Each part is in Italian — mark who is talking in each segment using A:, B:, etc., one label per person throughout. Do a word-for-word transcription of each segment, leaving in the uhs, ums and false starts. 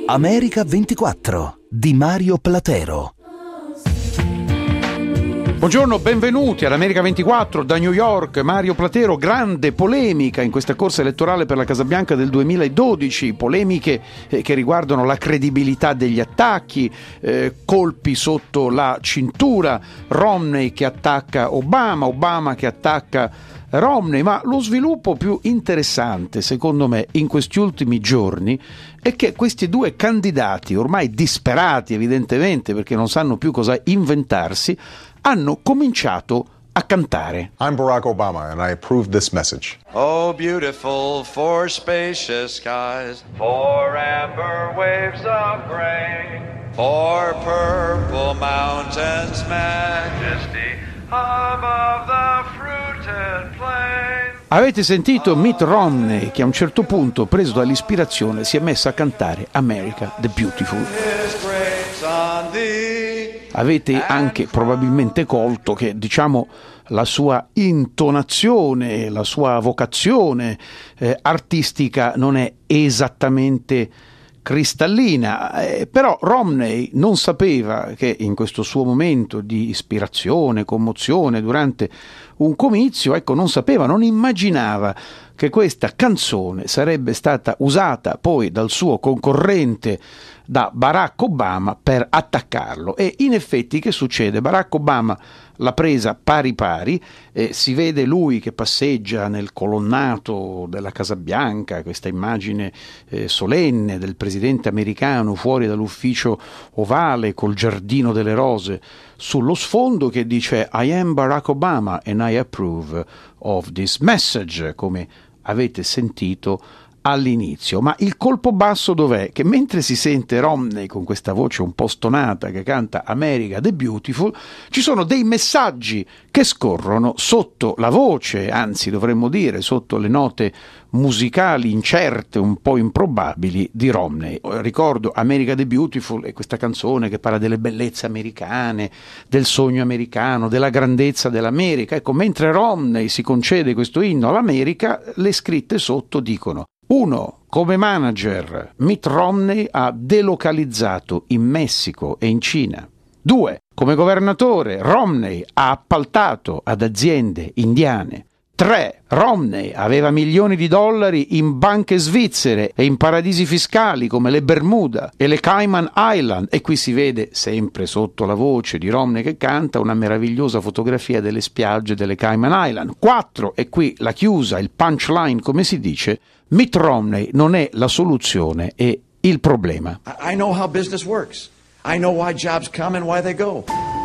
A: America ventiquattro di Mario Platero.
B: Buongiorno, benvenuti all'America ventiquattro da New York. Mario Platero. Grande polemica in questa corsa elettorale per la Casa Bianca del duemiladodici, polemiche eh, che riguardano la credibilità degli attacchi, eh, colpi sotto la cintura, Romney che attacca Obama, Obama che attacca Romney, ma lo sviluppo più interessante secondo me in questi ultimi giorni è che questi due candidati, ormai disperati evidentemente perché non sanno più cosa inventarsi, hanno cominciato a cantare.
C: I'm Barack Obama and I approve this message.
D: Oh, beautiful for spacious skies, for amber waves of grain, for purple mountains, majesty above the fruited plain.
B: Avete sentito Mitt Romney che a un certo punto, preso dall'ispirazione, si è messo a cantare America the Beautiful. Avete anche probabilmente colto che, diciamo, la sua intonazione, la sua vocazione eh, artistica non è esattamente cristallina, eh, però Romney non sapeva che in questo suo momento di ispirazione, commozione durante un comizio, ecco, non sapeva, non immaginava che questa canzone sarebbe stata usata poi dal suo concorrente, da Barack Obama, per attaccarlo. E in effetti che succede? Barack Obama l'ha presa pari pari, eh, si vede lui che passeggia nel colonnato della Casa Bianca, questa immagine eh, solenne del presidente americano fuori dall'ufficio ovale col giardino delle rose sullo sfondo, che dice I am Barack Obama and I approve of this message, come avete sentito all'inizio. Ma il colpo basso dov'è? Che mentre si sente Romney con questa voce un po' stonata che canta America the Beautiful, ci sono dei messaggi che scorrono sotto la voce, anzi dovremmo dire sotto le note musicali incerte, un po' improbabili di Romney. Ricordo America the Beautiful è questa canzone che parla delle bellezze americane, del sogno americano, della grandezza dell'America. Ecco, mentre Romney si concede questo inno all'America, le scritte sotto dicono: uno. Come manager, Mitt Romney ha delocalizzato in Messico e in Cina. due. Come governatore, Romney ha appaltato ad aziende indiane. tre. Romney aveva milioni di dollari in banche svizzere e in paradisi fiscali come le Bermuda e le Cayman Island, e qui si vede, sempre sotto la voce di Romney che canta, una meravigliosa fotografia delle spiagge delle Cayman Island. quattro. E qui la chiusa, il punchline come si dice: Mitt Romney non è la soluzione, è il problema.
E: I know how business works. I know why jobs come and why they go.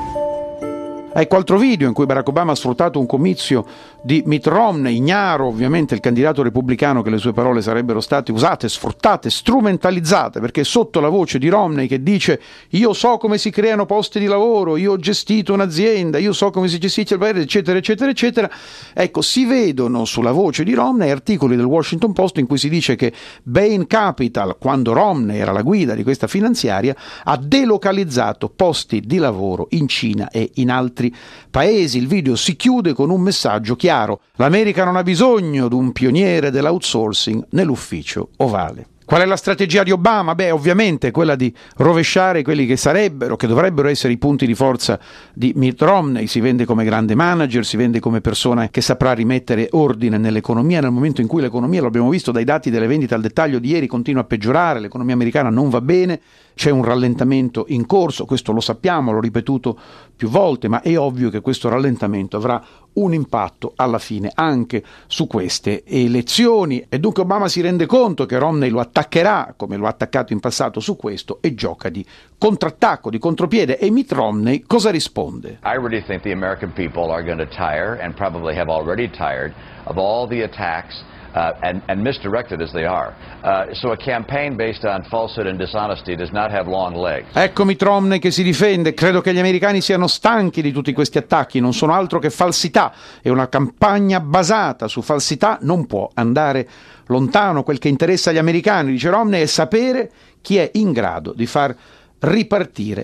B: Ecco altro video in cui Barack Obama ha sfruttato un comizio di Mitt Romney, ignaro ovviamente il candidato repubblicano che le sue parole sarebbero state usate, sfruttate, strumentalizzate, perché sotto la voce di Romney che dice io so come si creano posti di lavoro, io ho gestito un'azienda, io so come si gestisce il paese, eccetera, eccetera, eccetera, ecco, si vedono sulla voce di Romney articoli del Washington Post in cui si dice che Bain Capital, quando Romney era la guida di questa finanziaria, ha delocalizzato posti di lavoro in Cina e in altri paesi. Il video si chiude con un messaggio chiaro: l'America non ha bisogno di un pioniere dell'outsourcing nell'ufficio ovale. Qual è la strategia di Obama? Beh, ovviamente quella di rovesciare quelli che sarebbero, che dovrebbero essere i punti di forza di Mitt Romney. Si vende come grande manager, si vende come persona che saprà rimettere ordine nell'economia nel momento in cui l'economia, lo abbiamo visto dai dati delle vendite al dettaglio di ieri, continua a peggiorare, l'economia americana non va bene, c'è un rallentamento in corso, questo lo sappiamo, l'ho ripetuto più volte, ma è ovvio che questo rallentamento avrà un impatto alla fine anche su queste elezioni, e dunque Obama si rende conto che Romney lo attaccherà come lo ha attaccato in passato su questo e gioca di contrattacco, di contropiede. E Mitt Romney cosa risponde?
F: I really think the American people are going to tire, and probably have already tired, of all the attacks Uh, and, and misdirected as they are. Uh, so a campaign based on falsehood and dishonesty does not have long legs.
B: Ecco Mitt Romney che si difende: credo che gli americani siano stanchi di tutti questi attacchi, non sono altro che falsità, e una campagna basata su falsità non può andare lontano. Quel che interessa agli americani, dice Romney, è sapere chi è in grado di far ripartire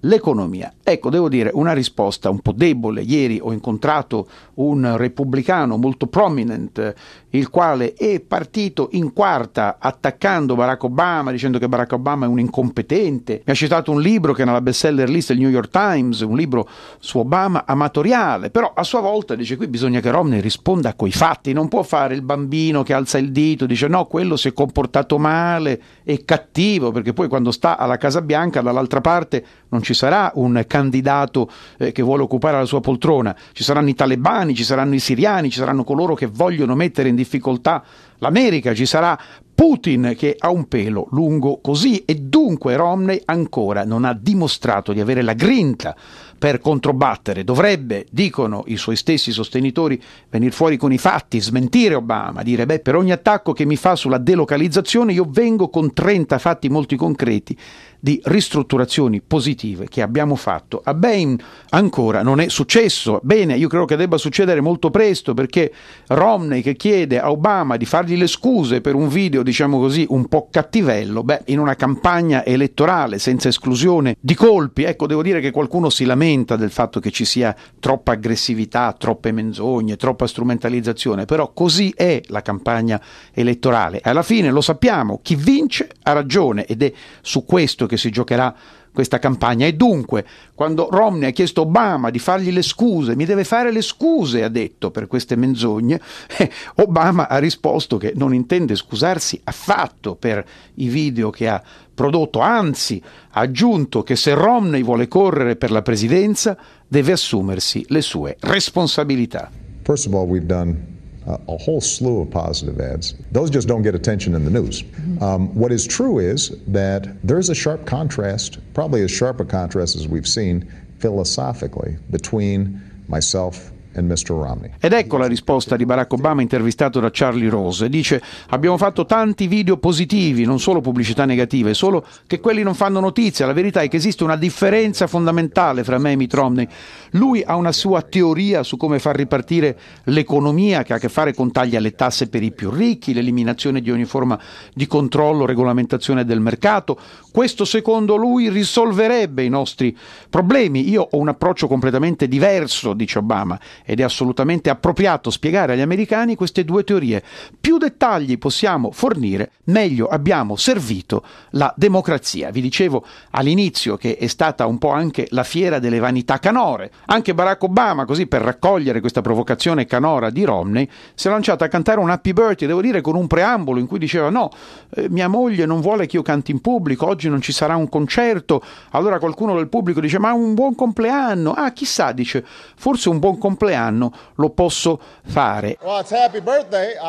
B: l'economia. Ecco, devo dire, una risposta un po' debole. Ieri ho incontrato un repubblicano molto prominent, il quale è partito in quarta attaccando Barack Obama, dicendo che Barack Obama è un incompetente. Mi ha citato un libro che è nella bestseller list del New York Times, un libro su Obama amatoriale, però a sua volta dice qui bisogna che Romney risponda coi fatti, non può fare il bambino che alza il dito, dice no, quello si è comportato male, è cattivo, perché poi quando sta alla Casa Bianca dall'altra parte non ci sarà un candidato eh, che vuole occupare la sua poltrona, ci saranno i talebani, ci saranno i siriani, ci saranno coloro che vogliono mettere in difficoltà l'America, ci sarà Putin che ha un pelo lungo così, e dunque Romney ancora non ha dimostrato di avere la grinta per controbattere. Dovrebbe, dicono i suoi stessi sostenitori, venire fuori con i fatti, smentire Obama, dire beh, per ogni attacco che mi fa sulla delocalizzazione io vengo con trenta fatti molto concreti di ristrutturazioni positive che abbiamo fatto a Bain. Ancora non è successo. Bene, io credo che debba succedere molto presto, perché Romney che chiede a Obama di fargli le scuse per un video, diciamo così, un po' cattivello, beh, in una campagna elettorale senza esclusione di colpi, ecco, devo dire che qualcuno si lamenta del fatto che ci sia troppa aggressività, troppe menzogne, troppa strumentalizzazione, però così è la campagna elettorale. Alla fine lo sappiamo, chi vince ha ragione, ed è su questo che si giocherà questa campagna. E dunque, quando Romney ha chiesto a Obama di fargli le scuse, mi deve fare le scuse, ha detto, per queste menzogne, eh, Obama ha risposto che non intende scusarsi affatto per i video che ha prodotto, anzi ha aggiunto che se Romney vuole correre per la presidenza deve assumersi le sue responsabilità.
C: First of all, we've done Uh, a whole slew of positive ads. Those just don't get attention in the news. Um, what is true is that there's a sharp contrast, probably as sharp a contrast as we've seen philosophically, between myself and mister Romney.
B: Ed ecco la risposta di Barack Obama intervistato da Charlie Rose. Dice: abbiamo fatto tanti video positivi, non solo pubblicità negative, solo che quelli non fanno notizia. La verità è che esiste una differenza fondamentale fra me e Mitt Romney. Lui ha una sua teoria su come far ripartire l'economia, che ha a che fare con tagli alle tasse per i più ricchi, l'eliminazione di ogni forma di controllo, regolamentazione del mercato. Questo, secondo lui, risolverebbe i nostri problemi. Io ho un approccio completamente diverso, dice Obama, ed è assolutamente appropriato spiegare agli americani queste due teorie. Più dettagli possiamo fornire, meglio abbiamo servito la democrazia. Vi dicevo all'inizio che è stata un po' anche la fiera delle vanità canore. Anche Barack Obama, così per raccogliere questa provocazione canora di Romney, si è lanciato a cantare un Happy Birthday, devo dire con un preambolo in cui diceva no, eh, mia moglie non vuole che io canti in pubblico, oggi non ci sarà un concerto. Allora qualcuno del pubblico dice ma un buon compleanno, ah chissà, dice forse un buon compleanno lo posso fare.
G: Well, it's happy birthday. Uh,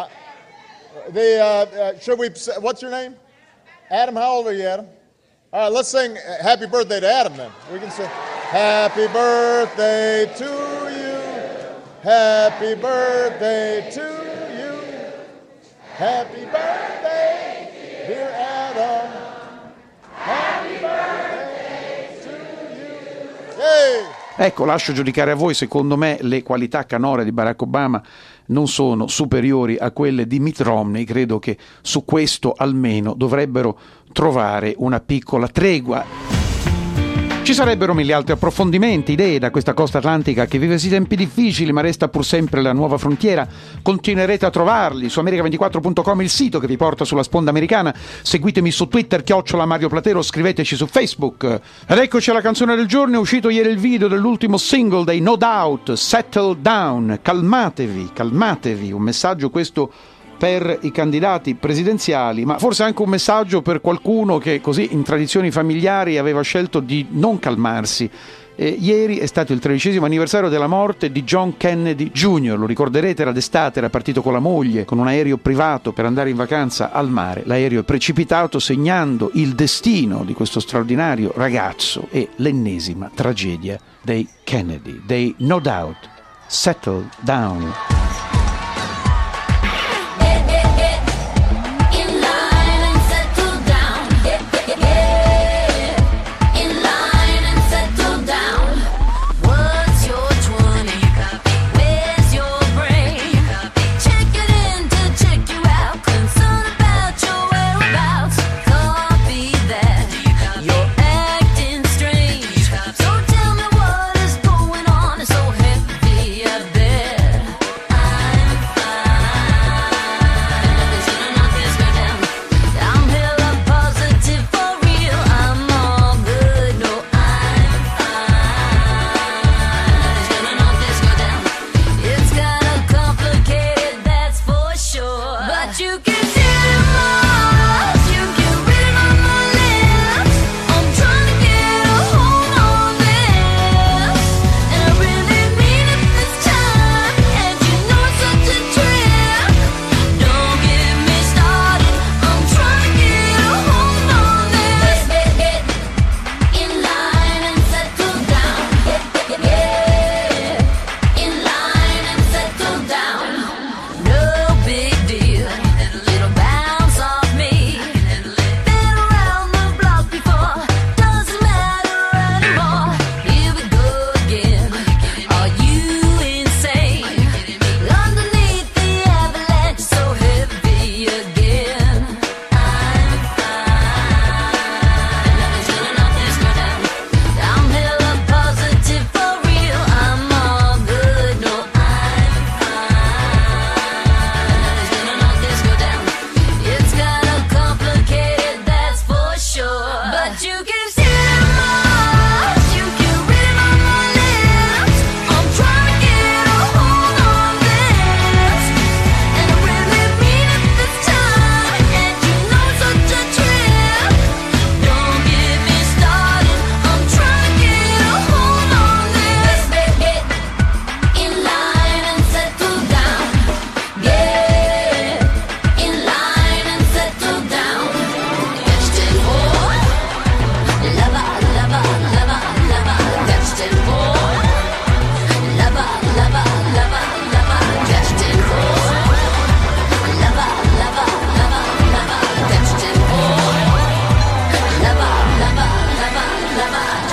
G: the uh, uh, should we? What's your name? Adam. How old are you, Adam? All right, let's sing happy birthday to Adam then. We can sing happy birthday to you. Happy birthday to you. Happy birthday, dear Adam. Happy birthday to you. Yay!
B: Ecco, lascio giudicare a voi. Secondo me le qualità canore di Barack Obama non sono superiori a quelle di Mitt Romney. Credo che su questo almeno dovrebbero trovare una piccola tregua. Ci sarebbero mille altri approfondimenti, idee da questa costa atlantica che vive sì tempi difficili ma resta pur sempre la nuova frontiera. Continuerete a trovarli su america ventiquattro punto com, il sito che vi porta sulla sponda americana. Seguitemi su Twitter, chiocciola Mario Platero, scriveteci su Facebook. Ed eccoci alla canzone del giorno. È uscito ieri il video dell'ultimo single dei No Doubt, Settle Down. Calmatevi, calmatevi. Un messaggio questo per i candidati presidenziali, ma forse anche un messaggio per qualcuno che così in tradizioni familiari aveva scelto di non calmarsi. E ieri è stato il tredicesimo anniversario della morte di John Kennedy Junior Lo ricorderete, era d'estate, era partito con la moglie con un aereo privato per andare in vacanza al mare. L'aereo è precipitato, segnando il destino di questo straordinario ragazzo e l'ennesima tragedia dei Kennedy, dei No Doubt. Settle Down.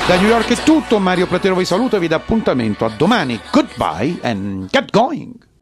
B: Da New York è tutto, Mario Platero vi saluta e vi dà appuntamento a domani. Goodbye and get going!